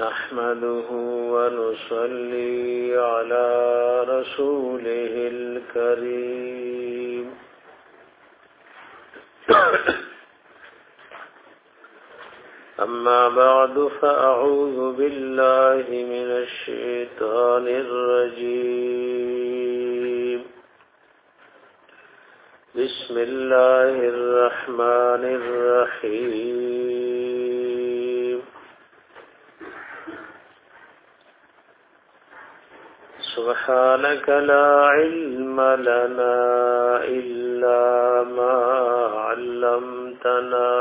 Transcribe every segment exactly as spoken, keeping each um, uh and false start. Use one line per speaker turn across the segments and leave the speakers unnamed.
نحمده ونصلي على رسوله الكريم أما بعد فأعوذ بالله من الشيطان الرجيم بسم الله الرحمن الرحيم سبحانك لا علم لنا إلا ما علمتنا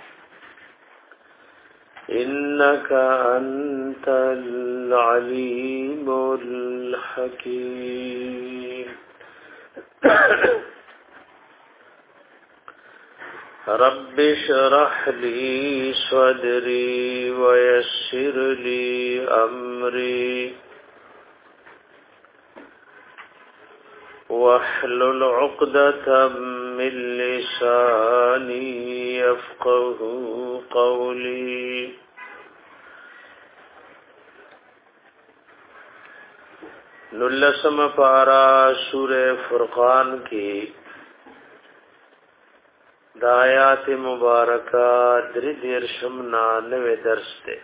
إنك أنت العليم الحكيم رب اشرح لي صدري ويسر لي أمري واحلل عقدة من لساني يفقه قولي نلسم پارا سورہ فرقان کی دایات مبارکہ دردیر شمنا نوے درس دے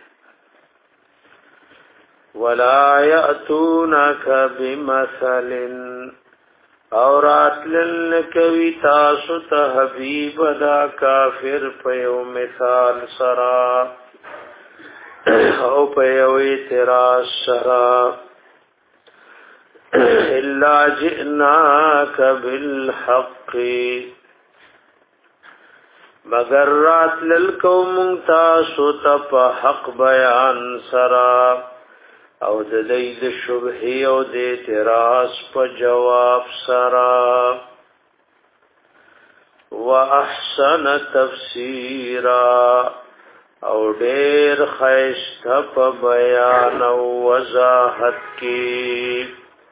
ولا يأتونك بمثل اورات للکوی تاسو ته حبیب دا کافر پیو مثال سرا او پیو اعتراض سرا الا جئناک بالحق مگر رات للکوم تاسو ته په حق بیان سرا او د دې د شبهه او د اعتراض په جواب سرا واحسن تفسیرا او ډېر خیسته په بیان او وضاحت کې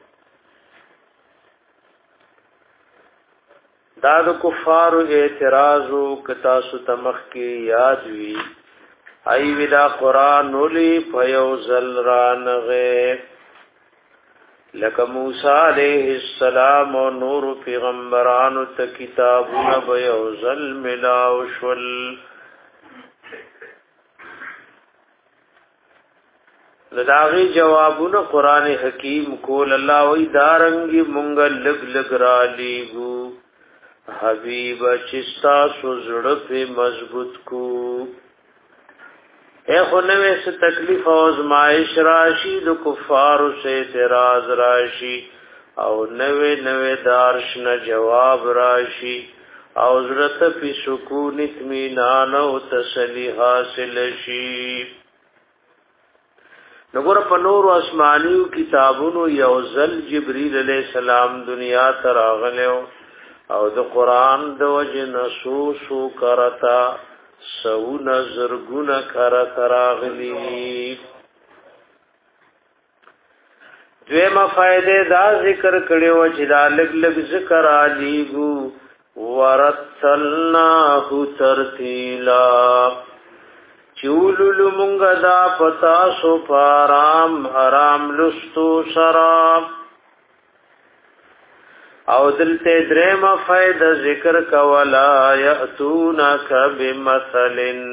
دا د کفارو اعتراض او کتا ستمخ کې یاد وی ای ودا قران ولي فیوزل رانغه لک موسی علیہ السلام او نور پیغمبرانو ته کتابونه بیوزل ملاو شول لداغي جوابونه قران حکیم کول الله وی دارنګي مونږ لګ لګ را لیګو حبیب چستا سوزړه په مضبوط کو اے خنوے سے تکلیف او ازمائش راشی دو کفار سے اعتراض راشی او نوے نوے دارش نہ جواب راشی او ضرورت پی سکون اطمینان او تسلی حاصل شی نګور په نور اسمانیو کتابونو یوزل جبرئیل علیہ السلام دنیا ته راغلو او د قران د وجه نصوص کرتا سو نظر گنا کرا تراغلی دویمه فائدې دا ذکر کړي و چې دا لګ لګ ذکر علیګو ورتلناه ترتیلا چولل مونږ دا پتا سو پارام حرام لستو شراب او دلته درېم فائدہ ذکر کولا یاتونک بمثل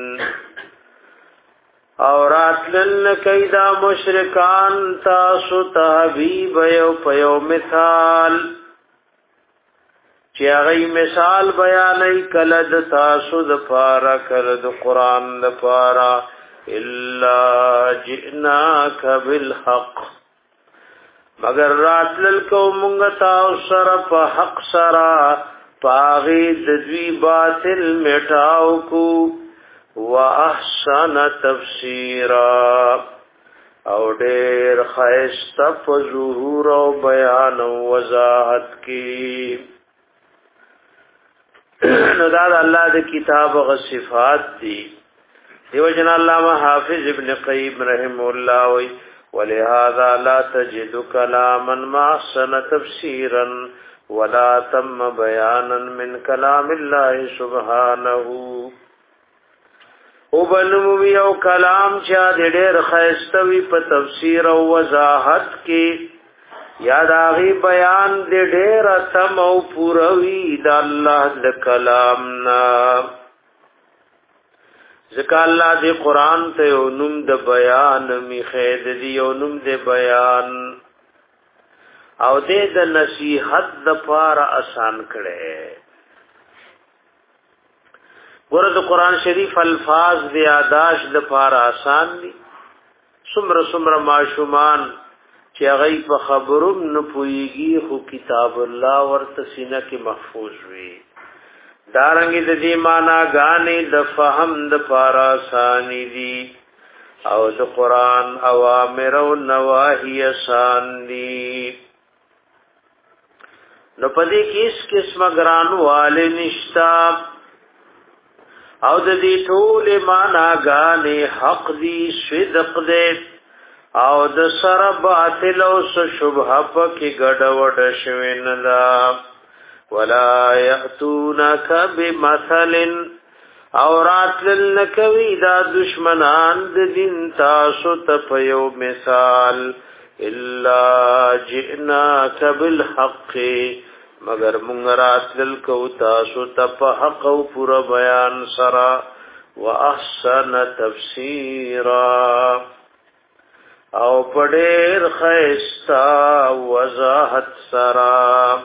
اورات لن کیدا مشرکان تاسو تحبیب یو پیو مثال چې هغه مثال بیانې کلد تاسو د پارا کلد قران د پارا الا جئناک بالحق مگر راتل کو مونږتا سر په حق سرا پاغي د دوی باطل میټاو کو واحسن تفسیرا او ډېر خیسته په ظهور او بیان او وضاحت کی نو دا الله د کتاب غ صفات دي دیو جن علامہ حافظ ابن قیم رحم الله وی ولهذا لا تجد كلاما ما احسن تفسيرا ولا تم بيانا من كلام الله سبحانه او بنوی او کلام چا د ډېر خیستوي په تفسیر او وضاحت کې یا داغي بیان د ډېر اتم او پوروي د الله د کلام نا ځکه الله د قران ته یو نوم د بیان می خید دی یو نوم د بیان او د نصیحت د پاره آسان کړي. ورته قران شریف الفاظ د یاداش د پاره آسان دي. سمره سمره معشومان چې هغه په خبروم نه پويږي خو کتاب الله ورته سینه کې محفوظ وي. دارنګ د دې معنا غانې د فهم د پاره آسان دي او د قران اوامر او نواهی آسان دي. نو پدې کې اس قسمه ګران والے نشتا او د دې ټول معنا غانې حق دي صدق دې او د سره باطل او شبهه پکې ګډوډ شوین لا ولا یاتونک بمثل او راتل نکوي دا دشمنان د دین تاسو ته په یو مثال الا جئناک بالحق مگر مونږ راتل کو تاسو ته په حق او پورا بیان سرا واحسن تفسیرا او پډیر خیستا وضاحت سرا.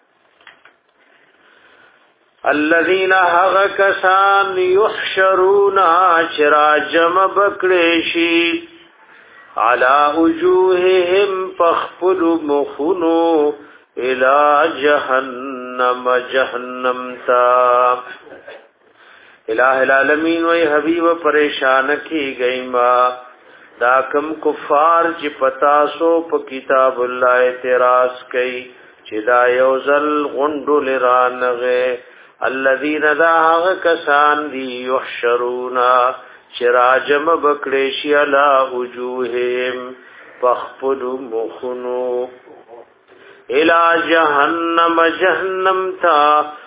الذين هغ کسان يحشرون چراجم بکړشی على وجوههم فخفل مخنو الى جهنم جهنم تا. الہ العالمین وی حبیب پریشان کی گئی ما دا کم کفار چې پتا سو په کتاب الله اعتراض کوي چې دا یو ځل غوندو لرانغه الذين ذا هغه کسان دی یحشرون چراجم بکړشی علی وجوههم فخفل مخنو الى جهنم جهنم تا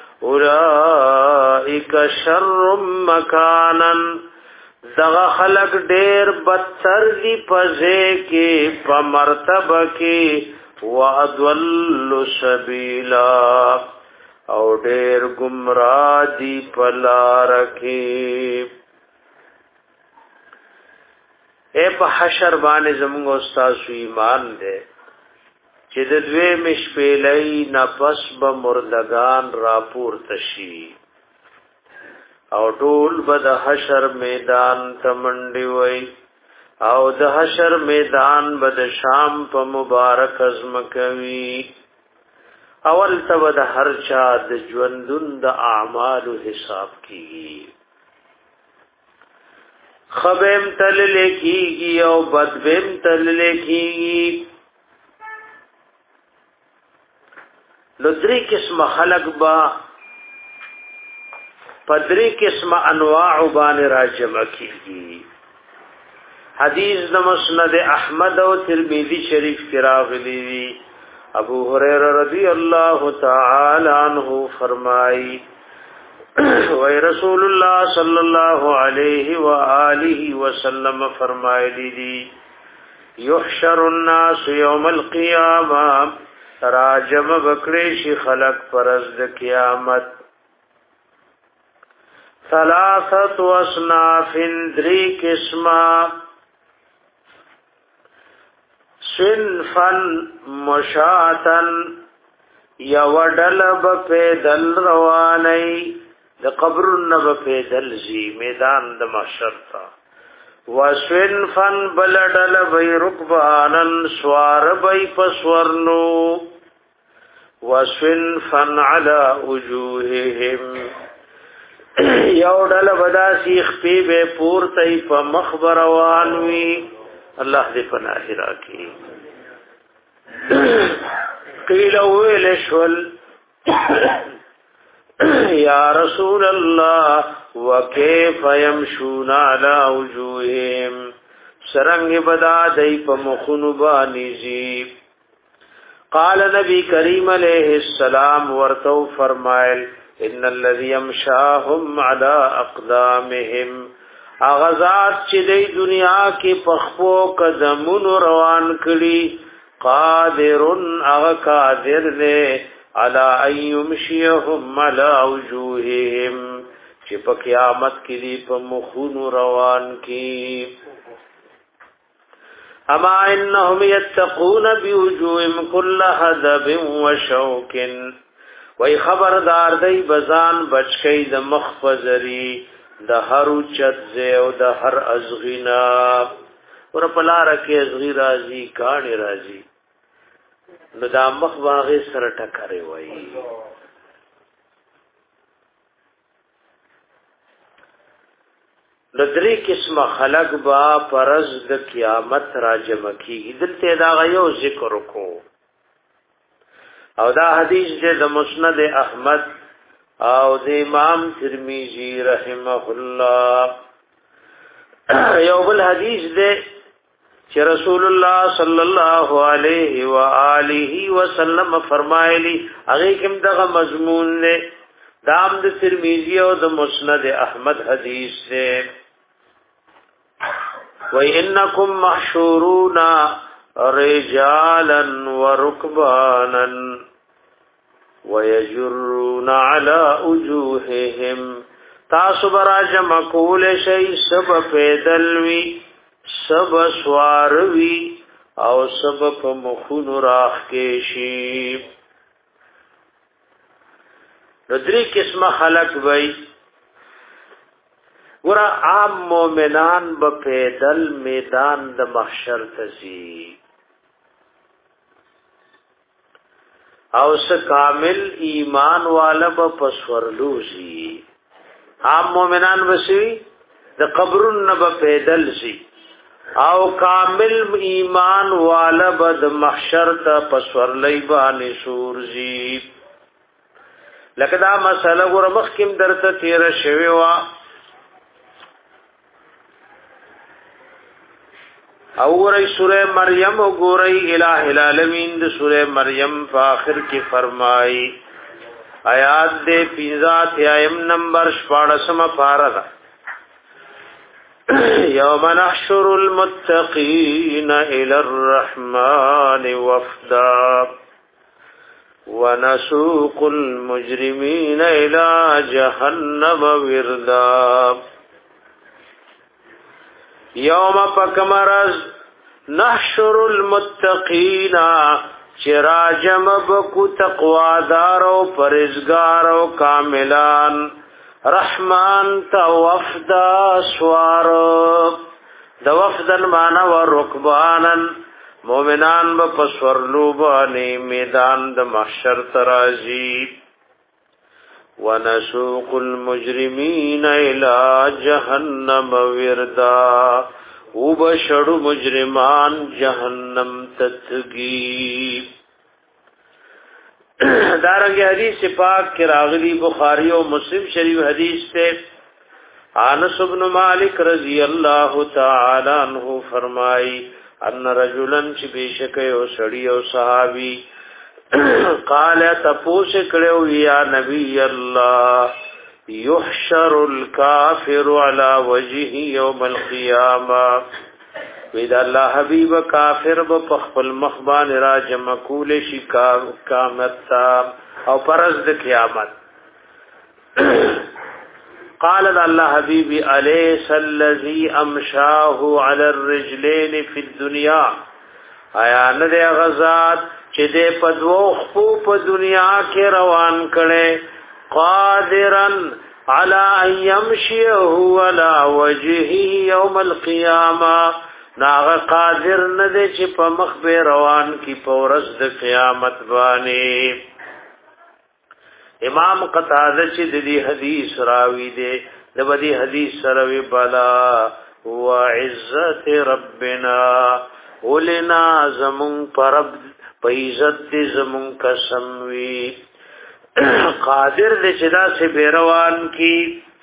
اولئک شر مکانا دغه خلق ډیر بدتر دی پځه کې په مرتبه کې واضل سبیلا او ډیر گمراه دی په لار کې. اے په حشر باندې زموږ استاد سو ایمان دے چې د دوی مشپېلې نفس به مردگان راپور تشي او ټول به د حشر میدان تمنډي وای او د حشر میدان به د شام په مبارک ازم کوي. اول ته د هر چا د ژوندون د اعمال حساب کیږي خبم تل لیکيږي او بدبم تل لیکيږي. لدری قسم خلق با پدری قسم انواع بان راجم کیږي. حدیث د مسند احمد او ترمذی شریف کی راغلی دی. ابو هريره رضی اللہ تعالی عنہ فرمائی وی رسول اللہ صلی اللہ علیہ وآلہ وسلم فرمائی دی یحشر الناس یوم القیامہ راجم بکریشی خلق پرز د قیامت ثلاثت واصناف دری قسمہ صنفن مشاتن یوڈل بپیدل روانی د قبرن بپیدل زی میدان د محشر تا وصنفن بلڈل بی رکبانن سوار بی پسورنو وصنفن علی وجوههم یوڈل بدا سیخ پی بے پورتی پا مخبروانوی. اللہ دې پناہ راکړي. قیل ویل شول یا رسول الله وکيف يمشون على وجوههم سرنگ بدا دای په مخونو باندې زی. قال نبی کریم علیہ السلام ورتو فرمایل ان الذي يمشاهم على اقدامهم اغزاد چې د دنیا کې پخپو قدمونو روان کړي قادرن اغا قادر دے علا ایمشیهم علا وجوههم چې په قیامت کې دی په مخونو روان کی اما انهم يتقون بوجوههم كل هدب وشوك وای خبردار دی بزان بچکی د مخفزری د هر چت زه او د هر ازغینا ور پلار کې ازغی راضی کانی راضی نو دا مخ باغې سره ټکرې وای لدری قسم خلق با پرز د قیامت راجم کی دلته دا غيو ذکر کو او دا حدیث د مسند احمد او د امام ترمذی رحمه الله یو بل حدیث ده چې رسول الله صلی الله علیه و آله وسلم فرمایلی هغه کوم دغه مضمون نه دام د ترمذی او د مسند احمد حدیث ده وَإِنَّكُمْ مَحْشُورُونَ رِجَالًا وَرُكْبَانًا وَيَجُرُّونَ عَلَى وُجُوهِهِمْ تاسو براجم کول شي سب پیدلوي سب سواروي او سب په مخونو راخ کې شي ندري قسمه خلق وي ورا عام مومنان به پیدل میدان د محشر تزي او س کامل ایمان والا به پسورلوزي عام مومنان وسی د قبرن به پیدل شي او کامل ایمان والا به د محشر ته پسورلای باندې سورزي لکه دا مسله ور مخکم درته تیر شوی وا او ګورئ سورہ مریم او ګورئ الہ العالمین د سورہ مریم په اخر کې فرمایي آیات دې پیزات ایم نمبر شپاړسم پارا یوم نحشر المتقین الی الرحمن وفدا ونسوق المجرمین الی جهنم وردا یوم پکمرز نحشر المتقین چراجم بکو تقوادار و پرزگار و کاملان رحمان تا وفدا سوار دا وفدن مانا و رکبانن مومنان با پسورلوبانی میدان دا محشر ترازی ونسوق المجرمین الى جهنم وردا وبشر مجرمان جهنم تتگی دارنگی حدیث پاک کی راغلی بخاری و مسلم شریف حدیث تے انس بن مالک رضی اللہ تعالی عنہ فرمائی ان رجلا چی بیشک او سڑی او صحابی قال تپوس کړو یا نبی الله يحشر الكافر على وجهه يوم القيامه وذا الله حبيب کافر په خپل مخبان را جمع کول شي قیامت او پرز د قیامت قال الله حبيبي اليس الذي امشاه على الرجلين في الدنيا آیا نه د غزاد چې دې په دوه خو په دنیا کې روان کړي قادرن علی ان یمشی هو علی وجهه یوم القیامه ناغه قادر نه دې چې په مخ به روان کی په ورځ د قیامت باندې امام قتاده چې دې حدیث راوی دې د دې حدیث سره وی بالا هو عزت ربنا ولنا زمون پرب په عزت دې زمون قسم وی قادر دې چې دا سه بیروان کی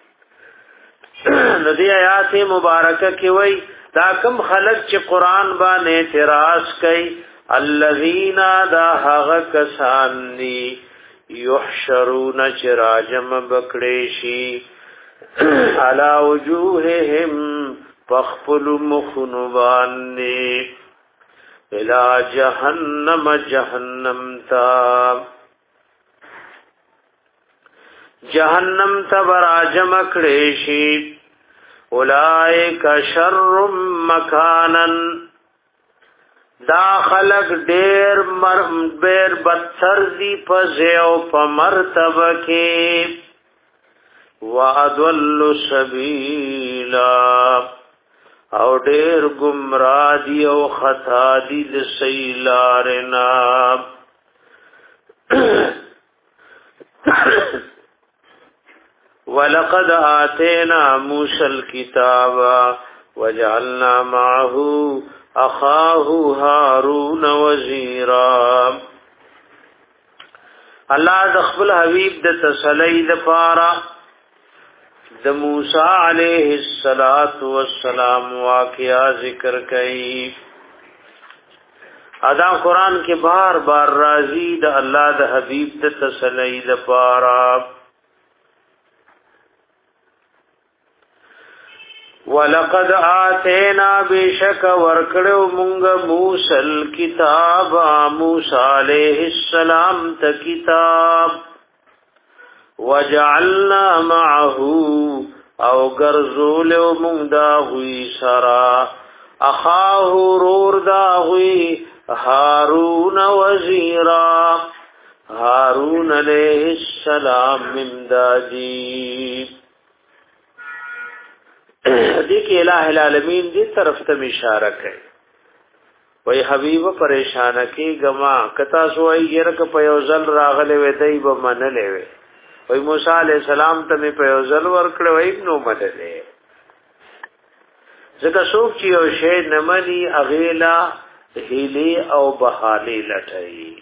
ندی آیات مبارکه کې وای دا کم خلق چې قران باندې اعتراض کوي الذین دا هغه کسان دي یحشرون چراجم بکړې شي علا وجوههم فخفل مخنبانی الى جہنم جہنم تا جہنم تا براجم کڑیشی اولائک شر مکانن دا خلق دیر مرمبیر بدتر دی پزیو پا مرتبہ کی وَأَضَلُّ سَبِيلًا او ډیر گمراه دی او خطا دی د سیلارنا ولقد آتینا موسی الكتاب وجعلنا معه اخاه هارون وزیرا الله د خپل حبیب د تسلی د پاره د موسی علیہ الصلات والسلام واقعہ ذکر کئی ادا قرآن کے بار بار راضی د اللہ د حبیب د تسلی د پارا ولقد آتینا بشک ورکڑو منگ موسی الکتاب موسی علیہ السلام تا کتاب وجعلنا معه او غرزول من دا ہوئی سرا اخاه رور دا ہوئی هارون وزیرا هارون علیہ السلام ممدادی دیکھ الہ العالمین دی طرف تم اشارہ ہے وی حبیب پریشان کی گما کتا سوائی گرک پیوزل راغلے وی دیب منلے وی وی موسی علیہ السلام ته می په ځل ورکړو وی نو مدله ځکه څوک چې یو شی نه مني اغیلا هیلی او بهالی لټای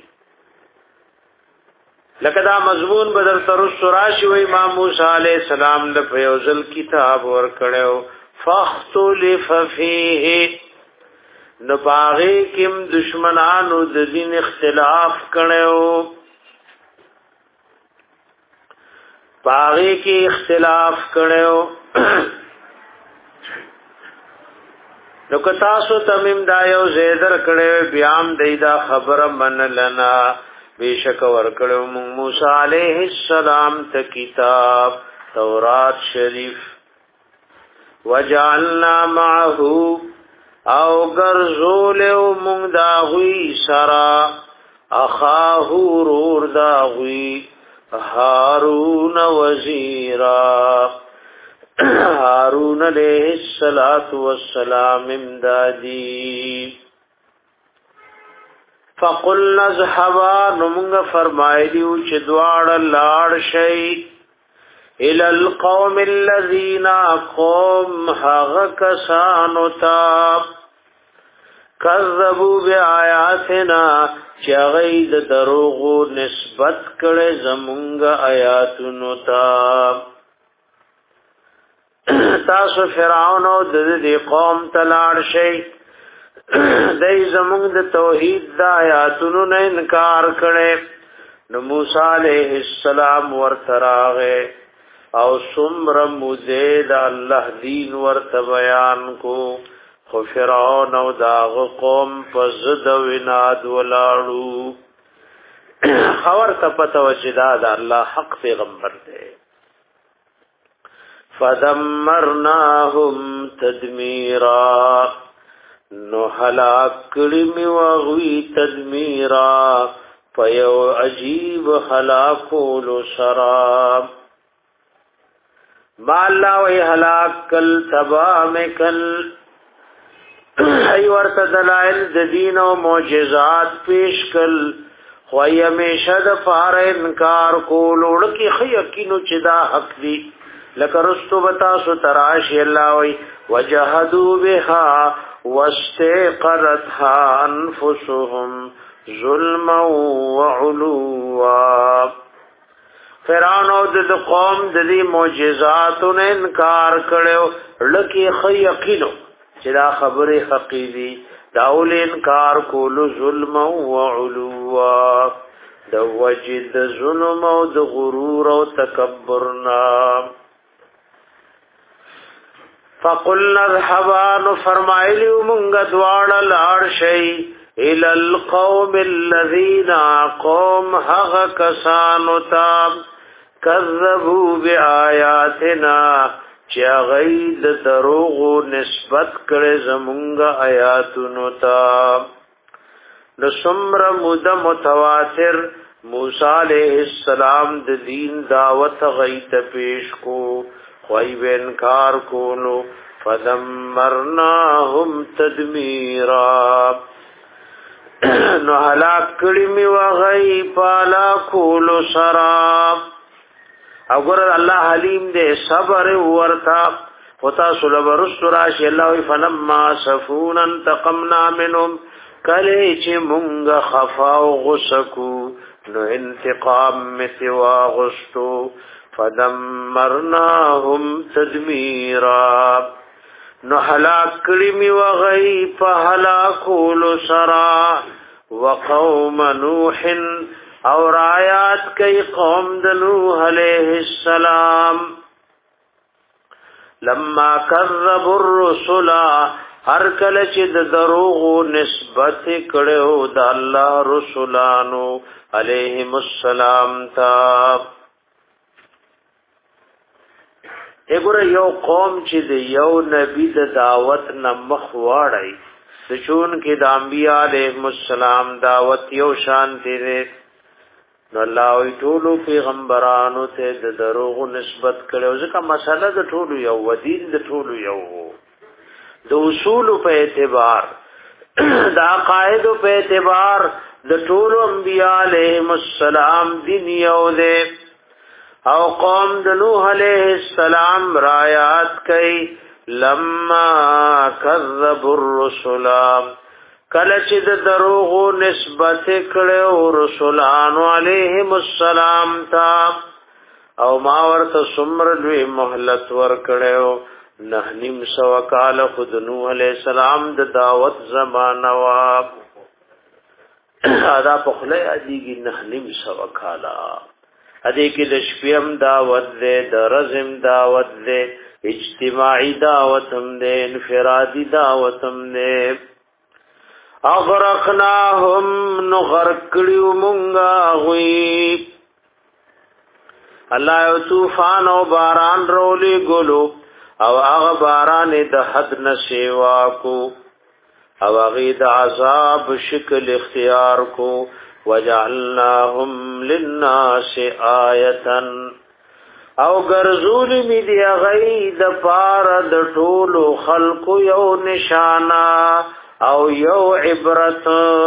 لکه دا مضمون بدر تر سراشی وی ما موسی علیہ السلام د په ځل کتاب ورکړو فاختلف فیه نو باغی کیم دشمنانو د دین اختلاف کړو باغی کی اختلاف کړو نو کتاسو تمیم دایو زیدر کړو بیام دیدا خبر من لنا بیشک ور کړو موسی علیہ السلام ته کتاب تورات شریف وجعلنا معه او غرزول مونږ دا ہوئی سرا اخاه رور دا ہوئی هارون وزیرا هارون علیہ الصلات والسلام امدادی فقلنا اذهبا نمغ فرمایلیو چې دواړه لاړ شي الى القوم الذين قوم هغه کسانو تا کذبوا بآیاتنا چې غید دروغو نسبت کړي زمونږ آیاتونو ته تاسو فرعون او د دې قوم تلاړ شي دای زمونږ د توحید د آیاتونو نه انکار کړي نو موسی علیہ السلام ورتراغه او سمر مزید الله دین ورته بیان کو خو فرعون او داغ قوم پزد ویناد ولاړو خبر ته پته وچدا د الله حق پیغمبر دی فدمرناهم تدمیرا نو هلاک کړي می وغوی تدمیرا پيو عجیب هلاکول شراب ما الله وی هلاک کل تبام کل ای ورته دلائل د دین او معجزات پیش کل خو همیشه د فار انکار کول ورکی خ یقینو چې دا حق دی لکه رستو بتا سو تراش الله وی وجحدوا بها واستيقنتها انفسهم ظلما وعلوا فرعون او د قوم د دې معجزاتو نه انکار کړو لکه خ یقینو چې دا خبره حقیقي داول انکار کول ظلم او علوا د وجد ظلم او د غرور او تکبرنا فقلنا اذهبا فرمایلی مونږ دواړه لاړ شي الى القوم الذين قوم هغه کسانو ته کذبوا بآیاتنا چې غید دروغ نسبت کړي زمونږ آیاتونو ته. نو څومره موده متواتر موسی علیہ السلام د دین دعوت غیت پیش کو خوای و انکار کولو فدمرناهم تدمیرا نو هلاک کړي می وغی پالا کولو سراب. اگر الله حلیم دې صبر ورتا وتا سلب رسراش الله فلما سفون انتقمنا منهم کله چې مونږ خفا او غسکو نو انتقام مسوا غستو فدمرناهم تدمیرا نو هلاک کړي می وغی په هلاکولو سرا. وقوم نوح اور آیات کئی قوم د نوح علیہ السلام لما کذبوا الرسل هر کله چې د دروغ نسبت کړو د الله رسولانو علیهم السلام تا. وګوره یو قوم چې د یو نبی د دعوت نه مخ واړی د چون کې د انبیاء علیهم السلام دعوت یو شان دی نو الله وی ټولو پیغمبرانو ته د دروغ نسبت کړو ځکه مسله د ټولو یو ودین د ټولو یو د اصول په اعتبار د عقاید په اعتبار د ټولو انبیاء علیهم السلام دین یو دی او قوم د نوح علیہ السلام رایات کئ لما کذبوا الرسل کله چې د دروغ نسبت کړو رسولانو علیهم السلام تا او ما ورته سمر لوی مهلت ور کړو نه نیم سو کال خود نوح علیہ السلام د دعوت زمانہ وا ادا په خله ادیږي نه نیم سو کالا ادې کې د شپیم دعوت دې د رزم دعوت دې اجتماعي دعوت هم دې انفرادي دعوت هم دې. اغرقناهم نغرقلیو منگا غوی اللہ یو طوفان او باران رولی گلو او اغ باران د حد نسیوا کو او اغید عذاب شکل اختیار کو وجعلناهم للناس آیتا او گرزول می دی غید پار د ټولو خلق یو نشانا او یو عبرت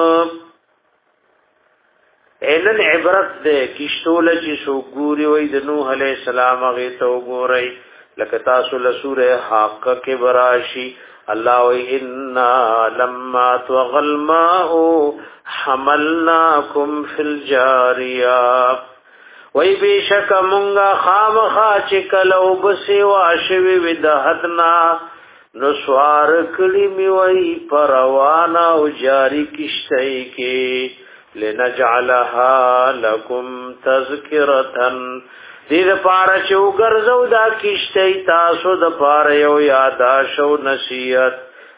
اینن عبرت دے کشتول چی سو گوری وی د نوح علیہ السلام غیتو گوری لکتا سول سور حاق کے براشی اللہ وی انا لما توغل ماؤ حملناکم فی الجاریہ وی بیشک منگا خام خاچکلو بسی واشوی ودہدنا نسوار کلی می وی پروانا او جاری کشتئی کی لنجعلها لکم تذکرتن دید پارا چو گرزو دا کشتئی تاسو دا پارا یو یاداشو نصیت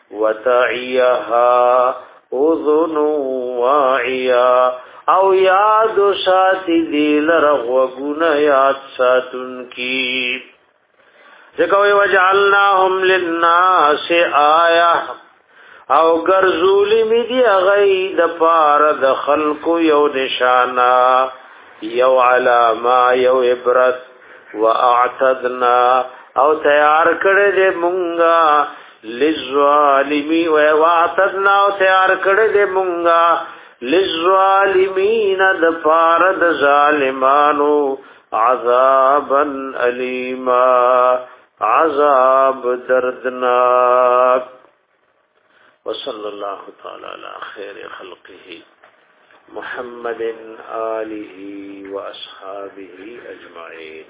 وتعیها اذن واعیا او یاد ساتی دیل رغوگون یاد ساتن کی ذکوی وجعلناهم للناس آیا او گرزولی می دی غید پار د خلق یو نشانا یو علامه یو عبرت واعتدنا او تیار کړه دې مونږه للظالمین و واعتدنا او تیار کړه دې مونږه للظالمین د پار د ظالمانو عذابا الیما عذاب دردناک. وصلی اللہ تعالی علی خیر خلقه محمد آلہ و اصحابہ اجمعین.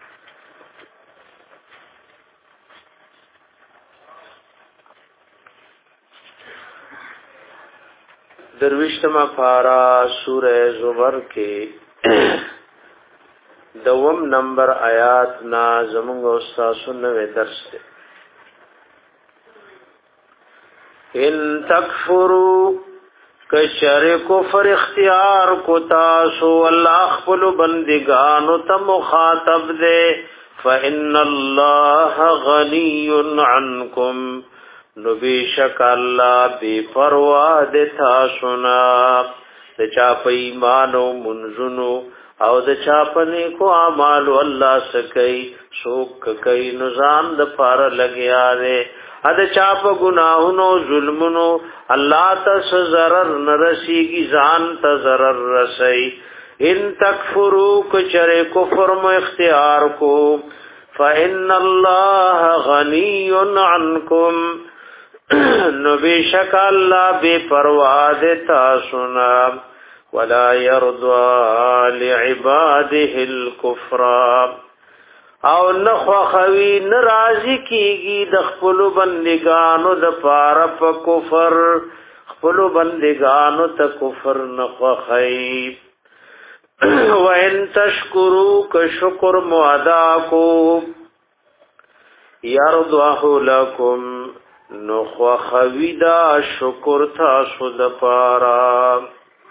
درویشتما پارا سورہ زمر کے دوم نمبر آیات نا زمونږ استاد سنوي درس ده. ان تکفروا کشر کفر اختیار کو تاسو الله خپل بندگانو ته مخاطب دے فإن الله غنی عنکم نو بیشک الله بے پروا د تاسو نه د چا په ایمان او منځونو او د چا په نیکو اعمال الله سکي شوک کوي نظام د پار لګیا دے ا د چا په ګناهونو ظلمونو الله ته zarar نرسیږي ځان ته zarar رسي ان تکفروا کچره کفر مو اختیار کو فإن الله غنی عنکم نو بیشک الله بے پروا د تاسو نه ولا يرضى لعباده الكفر او نخوا خوی نرازی کیگی د خپل بندگانو د پاره په کفر خپل بندگانو ته کفر نخوا خی وان تشکروا ک شکر موادا کو یرضه لكم نخوا خوی دا شکر تاسو د پاره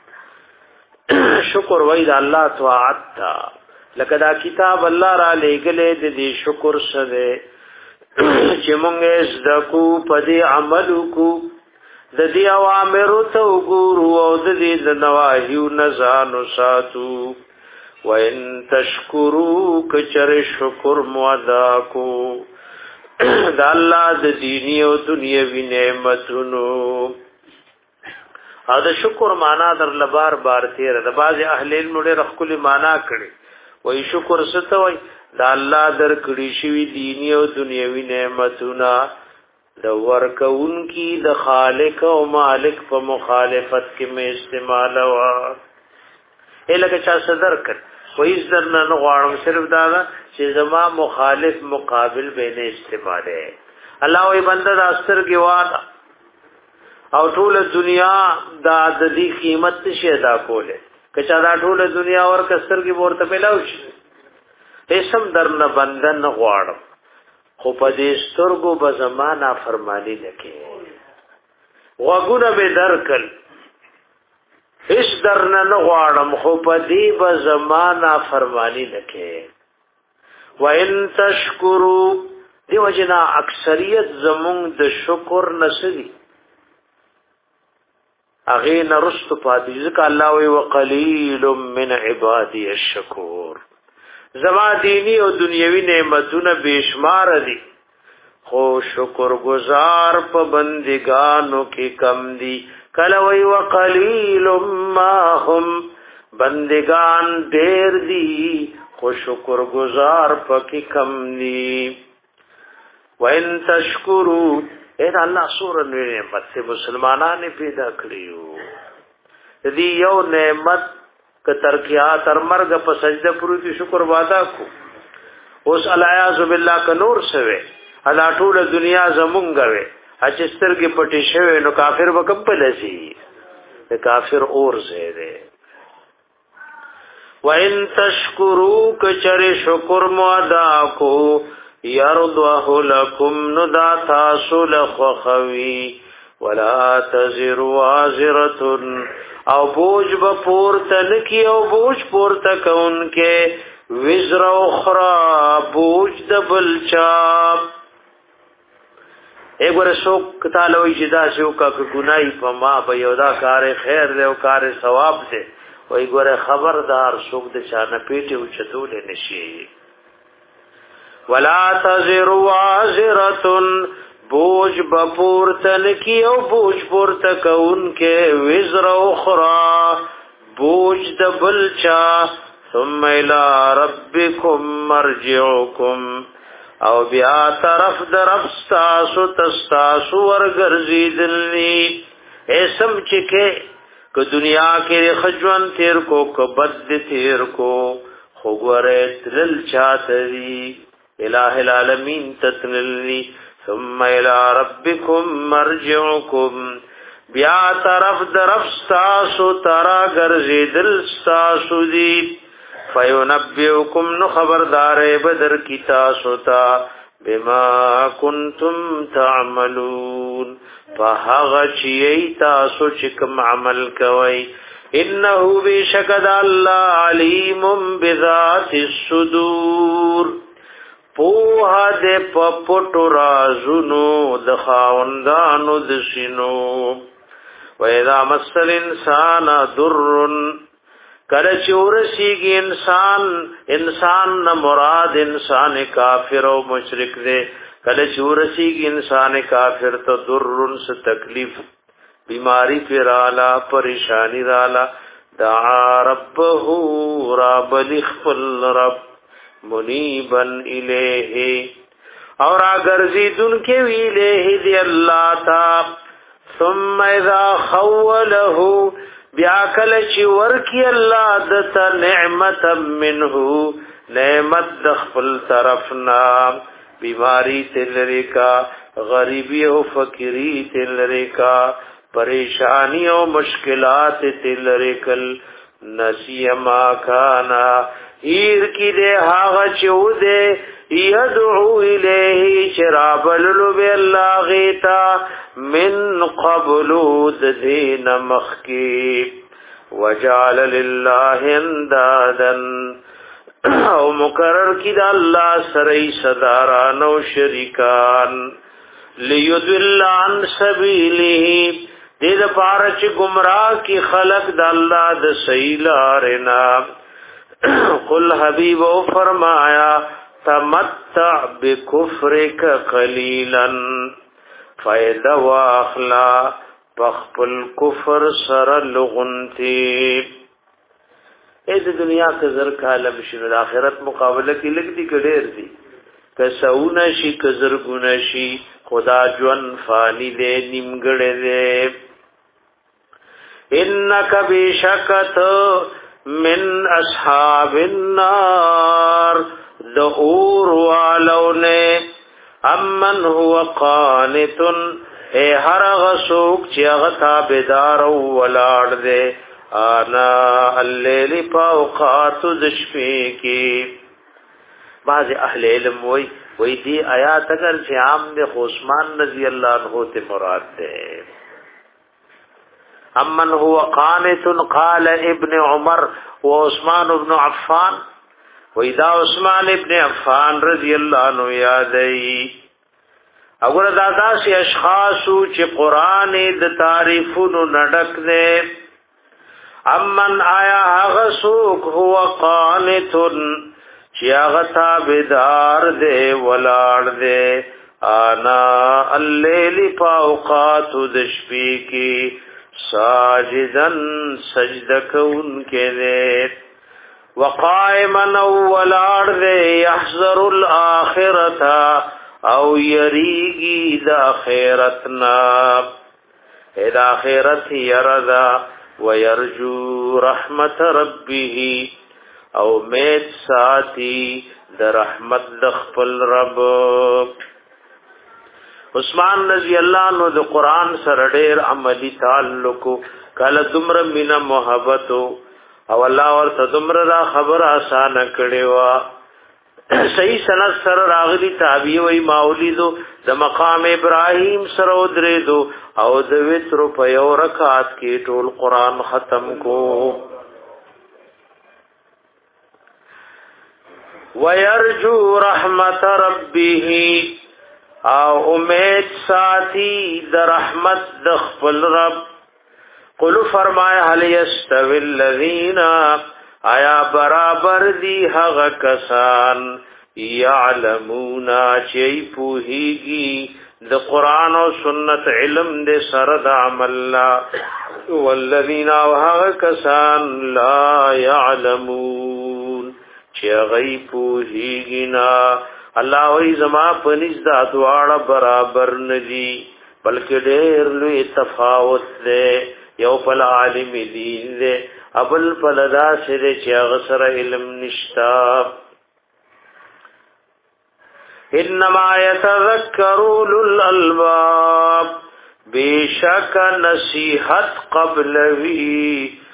شکر وای د الله طاعت تا لکه دا کتاب الله را لېګلې د دې شکر سره چې مونږه زدکو پدې عمل کو د دې اوامر ته وګورو او د دې د نواهیو نزانو ساتو وان تشکرو کچر شکر موادا کو د الله د دینی او دنیوي نعمتونو او د شکر معنا در لبار بار تیر د باز اهل علم ډېر خپل معنا کړي وای شکر ست وای د الله در کړي شوی دینی او دنیوي نعمتونه د ورکون کی د خالق او مالک په مخالفت کې مې استعمال وا الګه چا صدر کړ وای زر نه غواړم صرف دا چې زما مخالف مقابل به نه استعماله الله وای بنده د استر کې واده او ټول دنیا دا د دې قیمت څه ادا کوله کچا دا ټول دنیا ور کستر کې ورته ملاو شي هیڅم درنه بندن غواړم خو په دې سترګو به زمانہ فرمانی لکه وګونه به درکل هیڅ درنه نه غواړم خو په دې به زمانہ فرمانی لکه وان تشکروا دی وجنا اکثریت زمون د شکر نسدي اغه نرست پاتې ځکه الله وی وقلیل من عبادی الشکور زما دینی او دنیوي نعمتونه بشمار دي خو شکر گزار په بندگانو کې کم دي کله وی وقلیل ما هم بندگان ډیر دي خو شکر گزار پکې کم دي وان تشکروا اے الله سور نعمت سے مسلمانانه پیدا کړیو دې یو نعمت ک ترکیا تر مرګ په سجده پروتي شکر وادا کو اوس الیاذ بالله ک نور سوي ادا ټول دنیا زمونږ وي اچستر کې پټي شوی نو کافر وکپل شي ته کافر اور زه وان تشکروا ک چر شکر موادا کو یرضه لکم ندا تاسو لخوخوی ولا تزر وازرة او بوج بپورتا نکی او بوج پورتا کونکے وزر اخرى بوج دبل چاپ ایک بار سوک تالوی جدا سوکا گناہی پا ما بیودا کار خیر دے و کار ثواب دے و ایک بار خبردار سوک دے چانا پیٹے و چطولے نشی ولا تزر وازرة بوج بپورتن کی او بوج پورتا کون کے وزر اخرى بوج دبل چا ثم الى ربكم مرجعكم او بیا طرف درف ستاسو تستاسو ورگرزی دلنی اے سمچ کے کہ دنیا کے خجوان تیر کو کبد تیر کو خوگورت لل چاتری الہ العالمین تتنلنی ثم الى ربكم مرجعكم بیا طرف درف ستاسو ترا گرزی دل ستاسو دی فینبئکم نو خبردار بدر کی تاسو تا بما کنتم تعملون فهغه چې تاسو چې کوم عمل کوي انه بشکد الله علیم بذات الصدور پوها دې پپټو رازونو د خاوندانو د شینو و اذا مس الانسان ضر کله چورسیږي انسان انسان نه مراد انسان کافر او مشرک دی کله چورسیږي انسان کافر ته ضرر س تکلیف بیماری پیرالا پریشانی رالا دعا ربه رب لخل رب منیبا الیه اور اگر زیدن کے ویلیه دی اللہ تا ثم اذا خوله بیا کل چی ورکی اللہ دتا نعمتا منه نعمت دخل طرفنا بیماری تلرکا غریبی و فقیری تلرکا پریشانی و مشکلات تلرکل نسی ما کانا ایر کی دے حاغ چو دے یدعو الیہی چرابللو بے اللہ غیتا من قبلو دین مخکی وجعل للہ اندادا او مقرر کی دا اللہ سرئی صداران و شرکان لیدل عن سبیلی دید پارچ گمراہ کی خلق دا اللہ دا سیلارنا قل حبیب او فرمایا تمتع بکفرک قلیلا فائدہ واخلا بخپل کفر سر لغنتی اید دنیا که زر کالم شنو دا آخرت مقابله کی لگ دی که دیر دی که سونشی که زرگونشی خدا جون فانی دے نمگڑ دے انک بیشکت من اصحاب النار دعور والونے امن هو قانتن اے ہر غسوک چی اغتا بدار ولار دے آنا اللیل پاوقات دشپی کی بعض اہل علم وی وی دی آیات اگر چی عام دے عثمان رضی اللہ عنہ تے مراد دے امن هو قانت قال ابن عمر و عثمان ابن عفان وإذا عثمان ابن عفان رضی اللہ عنہ یادئی اگر دادا سے اشخاصو چی قرآن د تعریفونو نڈک دے امن آیا اغسوک هو قانتن چی اغتا بدار دے ولار دے آنا اللیل پاوقات دشپی کی ساجدن سجدک ان کے دے وقائما اولار دے یحذر الاخرتا او یریگی دا خیرتنا ادا خیرت یردا ویرجو رحمت ربه او میت ساتی دا رحمت دخپل رب عثمان رضی اللہ عنہ د قرآن سره ډېر عملی تعلق کله دمر مینا محبت او الله ورته دمر را خبر آسان کړي وا صحیح سند سره راغلی تابعی وی مولید د مقام ابراهیم سره درېدو او د وتر په یو رکعت کې ټول قرآن ختم کو ويرجو رحمت ربه او امید ساتي د رحمت د خپل رب قل فرمایا هل یستوی الذین آیا برابر دی هغه کسان یعلمون چی پوهیږي د قران او سنت علم د سره د عمل والذین هغه کسان لا یعلمون چی غیب پوهیږي نا الله وی زما پنځ د ادواړه برابر ندي بلکې ډېر لوی تفاوت دی یو په عالم دین دی ابل پلدا سره چې هغه سره علم نشتا انما يتذكر الالباب بیشک نصیحت قبلوی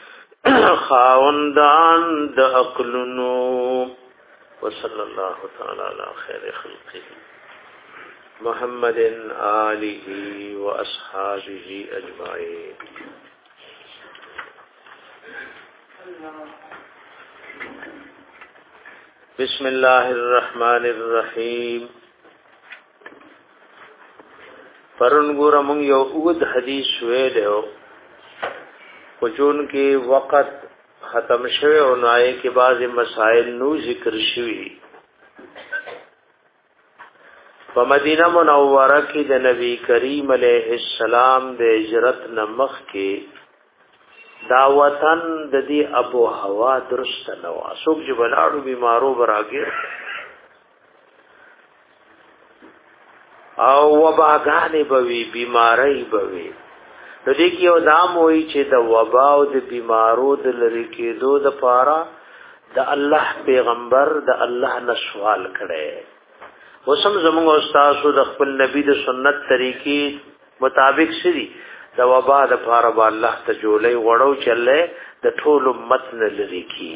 خاوندان د عقلونو وصلی الله تعالی علی خیر خلقه محمد آله وأصحابه أجمعين. بسم الله الرحمن الرحیم. پرون ګور موږ یو اوږد حدیث ویلو خو جون کې وخت ختم شوه او نای کې بعض مسائل نو ذکر شوي. په مدینه منوره کې د نبی کریم علیه السلام د هجرت نمخ کې دا وطن د دې ابو هوا درست نه و. څوک چې بلاړو بیمارو براګر او وباګانې بوي بیماری بوي. د دې کې یو دام وایي چې د وبا او د بیمارو د لری کېدو د پاره د الله پیغمبر د الله نسوال کړي. وسم زموږ استاد د خپل نبی د سنت طریقې مطابق سری د وبا د پاره با الله ته جوړي وړو چلې د ټول امت نه لری کی.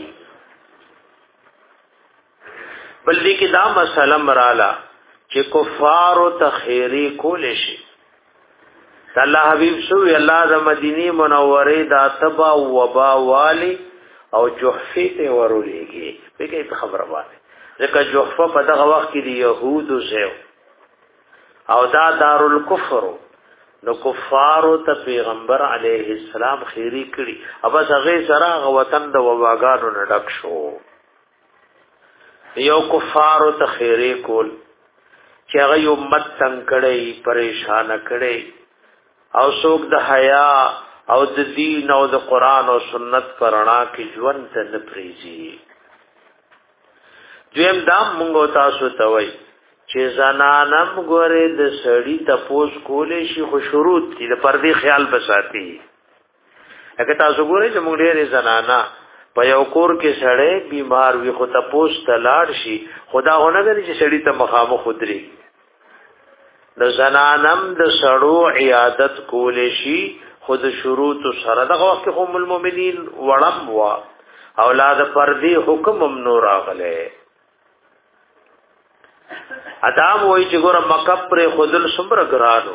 بلې کې دا مسله مراله چې کفار او تخیری کول شي. الله حبیب سو الله د مدینه منوره د تبا وبا والی او جحفی ته ورولېږي. په کې خبره وایي ځکه جحفه په دغه وخت کې د يهودو زو او دا دارالکفر نو کفارو ته پیغمبر علیه السلام خیری کړي. او بس هغه سره وطن د وباګانو نه ډک شو. یو کفارو ته خیری کول چې هغه امت څنګه کړي پریشان کړي او څوک د حیا او د دین او د قران او سنت پرانا کې ژوند ته نه پریږي. دویم دام مونږ تاسو ته وای چې زنانم ګوره د سړی تپوس کولې شي خو شروط دي د پردي خیال بساتي. اګه تاسو ګوره چې مونږ ډېر زنانا په یو کور کې سړی بیمار وي خو تپوس تلاړ شي خدا هونه غري چې سړی ته مخامخ خدري. د زنانم د سړو عیادت کولې شي خود شروط سره دغه وخت هم المؤمنین وړم وا اولاد پردي حکم ممنوع راغله. ادم وای چې ګور مکه پر خودل سمره ګرانو.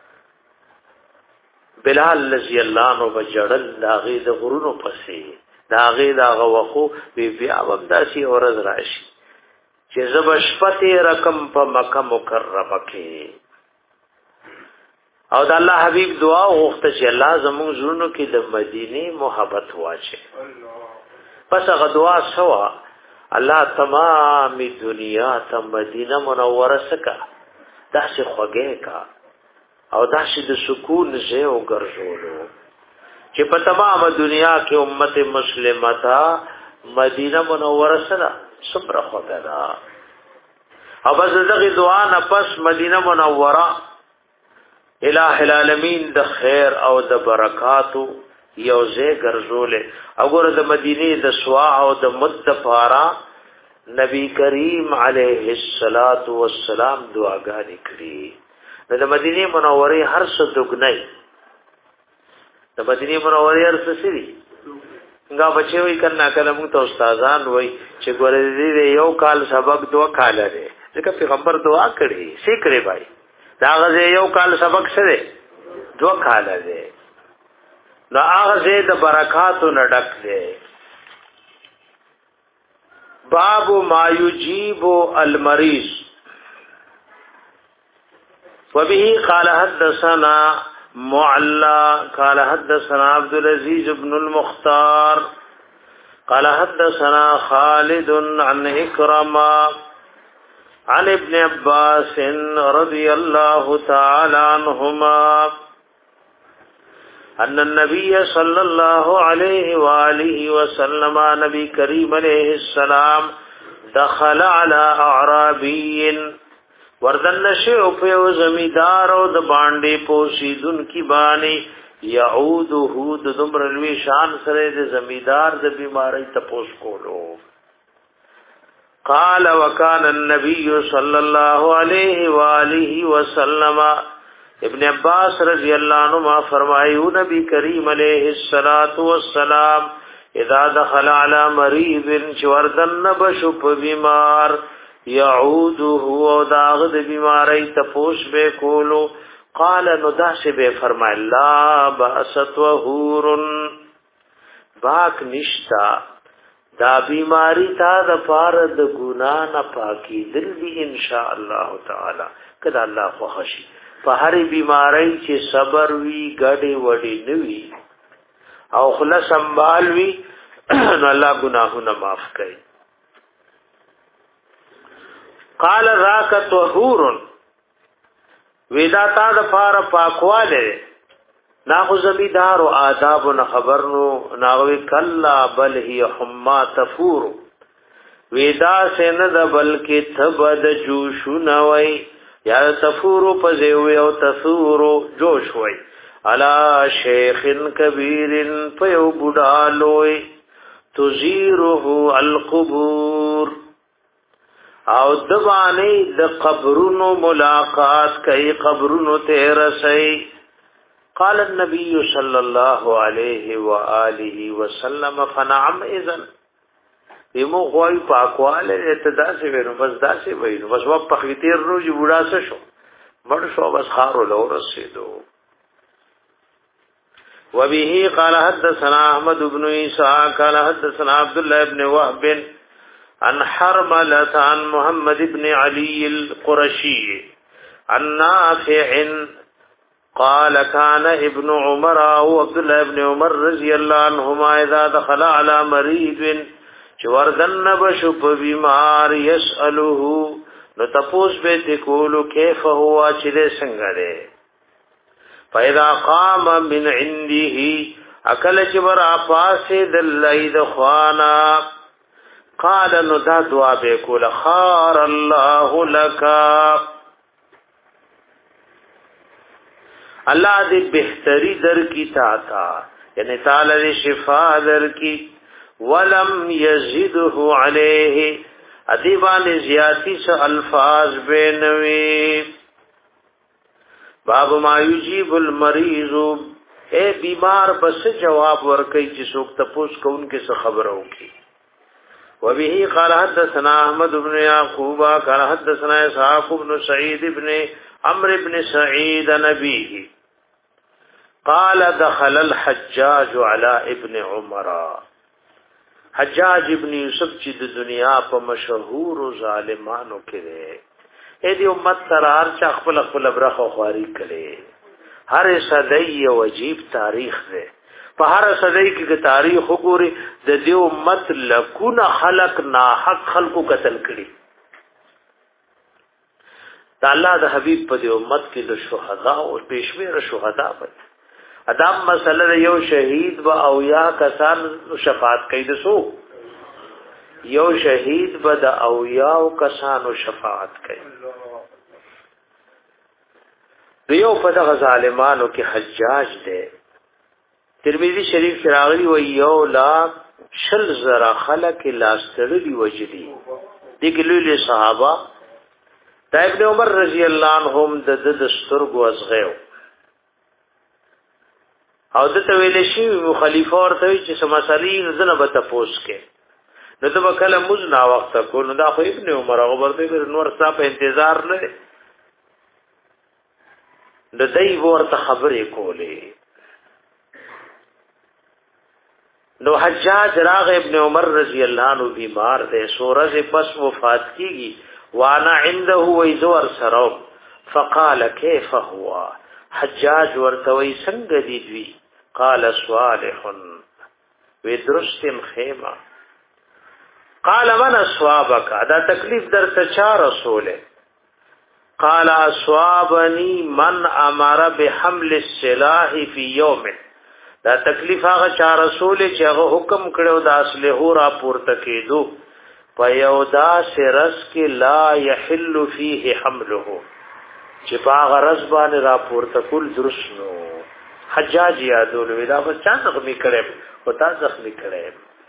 بلال رضی الله عنه بجړل داغه د غرونو پسې داغه داغه وخو بی بیا ومداسي اورز راشي چې زب شپته رقم په مکه مکرمه کې. او د الله حبیب دعا وغوښته چې الله زموږ زړونو کې د مدینه محبت واچي. پس هغه دعا سوا الله تمام دنیا ته مدینه منوره سکا داسې خوږه کا او داسې د سکون ځای او ګرځولو چې په تمام دنیا کې امت مسلمه ته مدینه منوره سره صبر خوږه ده. او بس دغه دعا نه پس مدینه منوره الہ العالمین د خیر او د برکاتو یو ځای ګرځولې. وګوره د مدینه د سوا او د مد فارا نبی کریم علیه الصلاۃ والسلام دعاګانې کړې. د مدینه منوره هر څه دګنی د مدینه منوره هر څه سری څنګه بچي وي کنا کلم ته استادان وای چې ګوره دې یو کال سبق دوه کال لري ځکه پیغمبر دعا کړې سې کړې بھائی دا غزه یو کال سبق سره دوه کال لري. نو هغه زید برکاتو نډک دی. باب ما یجیب المریض وبه قال حدثنا معلا قال حدثنا عبد العزيز بن المختار قال حدثنا خالد عن اكرمه عن ابن عباس رضي الله تعالى عنهما ان النبي صلى الله عليه واله وسلم نبی کریم علیہ السلام دخل على اعرابی وردن شو په زمیدار او د باندې پوشیدون کی باندې یعوده د دمرلوی شان سره د زمیدار د بیماری تپوس کولو. قال وكان النبي صلى الله عليه واله وسلم ابن عباس رضی اللہ عنہما فرمایو نبی کریم علیہ الصلوۃ والسلام اذا دخل على مريض چوردن بشپ بیمار يعوده او داغ د بیماری تپوش به کولو قال نو داسه به فرمای لا باست وهور باک نشتا دا بیماری تا د پار د ګنا نه پاکي دل دی ان شاء الله تعالی کدا الله خو خشي په هر بیماری چې صبر وی غړي وړي نوي او خلاص سنبال وی نو الله گناهونه معاف کوي قال راک طهور ودا تا د پار پاکواله ناخو زمیدار و آداب و خبرنو ناغوی کلا بل ہی حما تفور ویدا سند بلکی تبد جوشو نوی یا تفورو پزیوی او تفورو جوش وی علا شیخ کبیر پیو بڑالوی تزیرہو القبور او دبانی د قبرونو ملاقات کئی قبرونو تیرسی قال النبي صلى الله عليه واله وسلم فنعم اذن یمو خوای پاکواله ابتدا سے ورو بس داسې وینو بس و په خیتیر روز بوډا څه شو مړ شو بس خارو لو رسیدو وبه قال حدثنا احمد بن عيسى قال حدثنا عبد الله بن وهب عن حرملة عن محمد بن علي القرشي عن نافع قال كان ابن عمر او عبد الله ابن عمر رضی الله عنهما اذا دخل على مريض چوردن بشو په بیمار يسأله نو تپوس به تقول كيف هو چې څنګه ده فاذا قام من عنده اكل جبر افاسه دلید خوانا قال نو دا دعا به کول خار الله لك اللہ دې بهتري در کی تا تا یعنی تعالی دې شفا در کی ولم یزیده علیه ادیبان زیاتی سے الفاظ بینوی باب ما یجیب المریض اے بیمار بس جواب ورکي چې څوک تپوس کوونکې څه خبرو کی وبه قال حدثنا احمد بن يعقوب قال حدثنا اسحاق بن سعيد بن عمرو بن سعيد نبيه قال دخل الحجاج على ابن عمر حجاج ابن یوسف چې د دنیا په مشهور ظالمانو کې دی اې دې امت سرار چې خپل خپل برخه خواري کړي هر صدی او عجیب تاریخ دی په هر صدی کې تاریخ وګوري د دې امت لکونه خلق ناحق خلقو قتل کړي د الله د حبیب په دې امت کې د شهدا او پېشمیر شهدا په ادم مسله یو شهید با او یا کسان شفاعت کوي دسو یو شهید با د او یا او کسان شفاعت کوي دیو په دغه ظالمانو کې حجاج دی ترمذی شریف کې راغلی و یو لا شل زرا خلق لاستړي وجدي دګلوی صحابه دا ابن عمر رضی الله عنهم د د سترګو ازغیو او دته ویل شي خلیفہ ورته چې سماسلی زنه به تاسو کې نو د وکاله موږ نا وخت کو نو دا خو ابن عمر هغه ورته نور صاحب انتظار نه د دای ورته خبرې کولې نو حجاج راغ ابن عمر رضی الله عنه بیمار دی سورج پس وفات کیږي وانا عنده ويزور سرو فقال كيف هو حجاج ورتوي څنګه دي دوی قال صالح ودرستم خيمه قال من اصابك دا تکلیف در ته رسوله قال اصابني من امر بحمل السلاح في يوم دا تکلیف هغه چا رسوله چې هغه حکم کړو د اصله را پورته کېدو په یو دا سرس کې لا يحل فيه حمله چې باغ رزبان را پورته کول درست نو حجاج یادول ودا بس چا زخمی کړي او تا زخمی کړي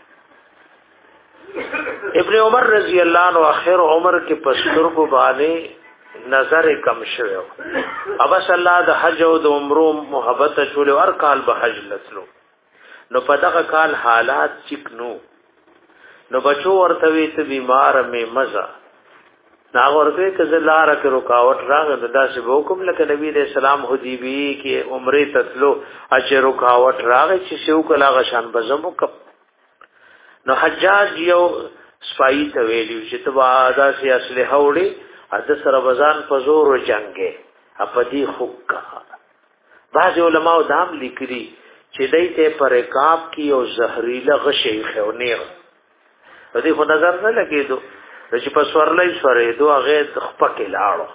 ابن عمر رضی الله عنه اخر عمر کې پستر کو باندې نظر کم شوه اب الله د حج او د عمره محبت چول ور کال به حج لسلو نو په دغه کال حالات چکنو نو بچو ورته وی ته بیمار می مزه نا ورته کزلار کې رکاوټ راغله داسې حکم لکه نبی رسول سلام حدیبی کې عمره تتلو اچ رکاوټ راغی چې شو کلا غشان بزمو کپ نو حجاج یو سپای ته ویلو چې تبا داسې اصله وړي اته سره بزان په زور جنگه اپدی خوکا بعض علماء دام لیکلي چې دایته پر رکاب کې او زهريله غشي خونیر دې په نظر نه لګیدو چې په سورلای سورې دوه غې خپکه لاړو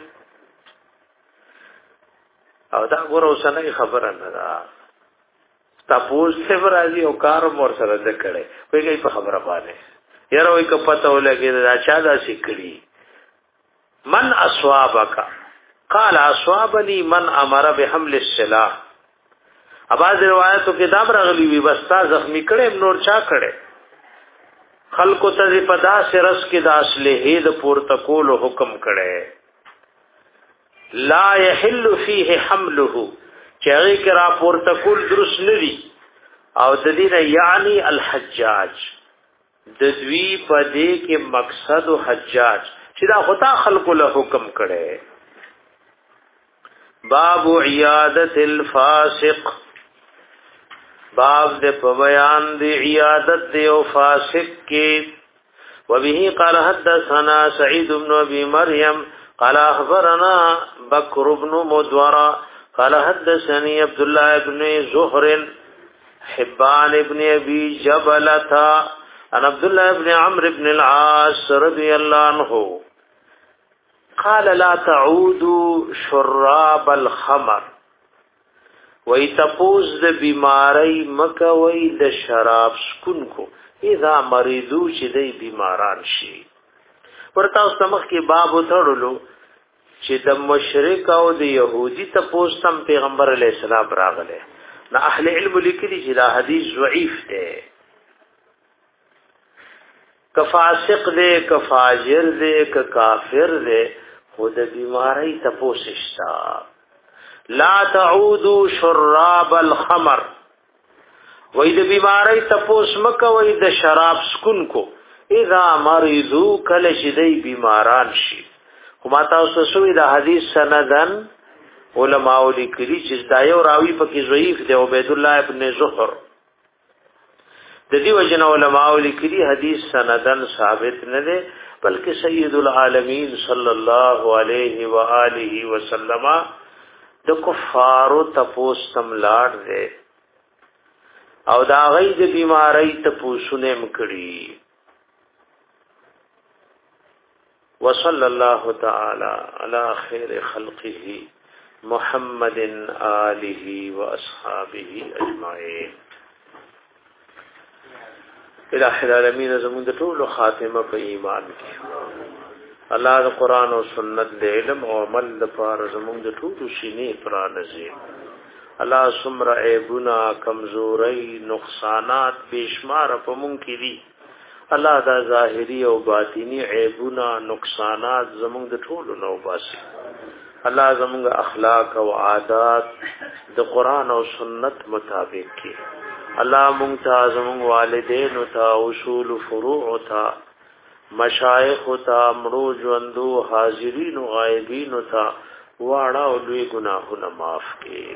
او دا ګورو سنه خبره نه ده تاسو څه ورازي او کار مور سره د کړي وایي په خبره باندې یاره وایي که پته ولګي دا چا دا سکړي من اصوابک قال اصوابني من امر بحمل السلاح اباظ روایتو کې دا برغلی وي بستا زخمی کړي نور چا کړي خلقو ته په داسې رس کې د اصله د پورته کول حکم کړي لا يحل فيه حمله چې هغه کې را پورته کول درست نه دي او د دې نه یعنی الحجاج د دوی په دې کې مقصد حجاج چې دا خدا خلقو له حکم کړي باب عیادت الفاسق باب د بیان د عیادت د او فاسق کې وبه قال حدثنا سعيد بن ابي مريم قال اخبرنا بكر بن مدورة قال حدثني عبد الله بن زهر حبان بن ابي جبلة عن عبد الله بن عمرو بن العاص رضي الله عنه قال لا تعودوا شراب الخمر وی تپوز د بیماری مکه وی د شراب سکون کو اذا مریضو چې دی بیماران شي ورته سمخ کې باب وتړلو چې د مشرک او د يهودي تپوز تم پیغمبر علی السلام راغله نه اهل علم لیکلي چې دا حدیث ضعیف دی کفاسق دی کفاجر دی ک کافر دی خود بیماری تپوس شتا لا تعودوا شراب الخمر وې د بیماری تپوس مکه وې د شراب سکون کو اذا مرضو کله شدی بیماران شي خو ما تاسو سوې د حدیث سندن علماء لیکلي چې دا یو راوی پکې ضعیف دی عبید الله ابن زهر د دې وجه علماء لیکلي حدیث سندن ثابت نه دی بلکې سید العالمین صلی الله علیه و آله وسلم د کفارو تپوس تملاړ دے او دا غي د بیماری تپوسونه مکړي وصلی الله تعالی علی خیر خلقه محمد آله و اصحابه اجمعین الہ العالمین زمون د ټول خاتمه په ایمان کې الله د قران او سنت د علم او عمل لپاره زموږ د ټولو شینې پرانځي الله سمره عیبنا کمزوري نقصانات بشمار په مونږ کې دي الله دا ظاهري او باطینی عیبنا نقصانات زموږ د ټولو نو باسي الله زموږ اخلاق او عادات د قران او سنت مطابق کې الله مونږ ته زموږ والدین او تا اصول فروع او تا مشایخ تا مړو ژوندو حاضرین او غایبین تا واړه او لوی ګناهونه معاف کړي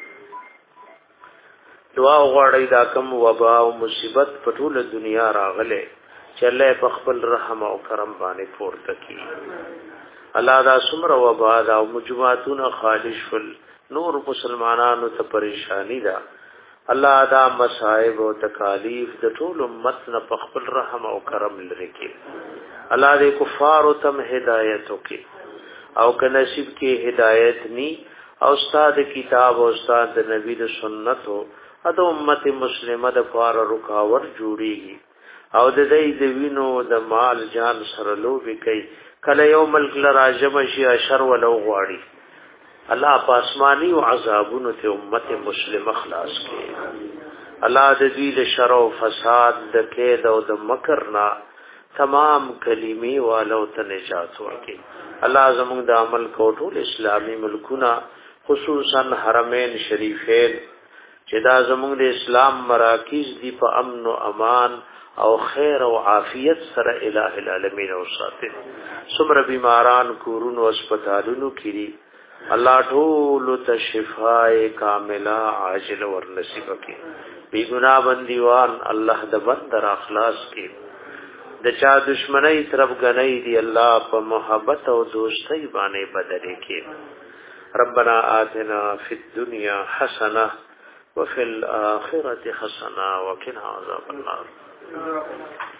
دعا وغواړئ دا کوم وبا او مصیبت په ټوله دنیا راغله چې الله په خپل رحم او کرم باندې پورته کړي الله دا څومره وبا دا او مجموعاتونه خالص فل نور مسلمانانو ته پریشانی ده الله دا مصائب او تکالیف د ټول امت نه په خپل رحم او کرم لري کې الله دې کفار او تم هدایت وکي او که نصیب کې هدایت ني او استاد کتاب او استاد نبی د سنت او د امت مسلمه د فار رکاوټ جوړيږي او د دې د وینو د مال جان سره لوبي کوي کله یو ملک لراجم شي اشر ولو غواړي الله پاسمانی او عذابونو ته امت مسلمه خلاص کړي الله د دې د شر او فساد د کېد او د مکر نه تمام کلمې والو ته نجات ورکړي الله زموږ د عمل کوټول اسلامي ملکونه خصوصا حرمین شریفین چې دا زموږ د اسلام مراکز دي په امن او امان او خیر او عافیت سره الہ العالمین او ساتي سمر بیماران کورونو هسپتالونو کړي الله ټول ته شفای کامله عاجل ور نصیب کړي بی گناہ بندیوان الله د بندر اخلاص کړي د چا دشمنی طرف غنۍ دی الله په محبت او دوستۍ باندې بدلې کړي ربنا آتنا فی الدنيا حسنه وفي الآخرة حسنه وقنا عذاب النار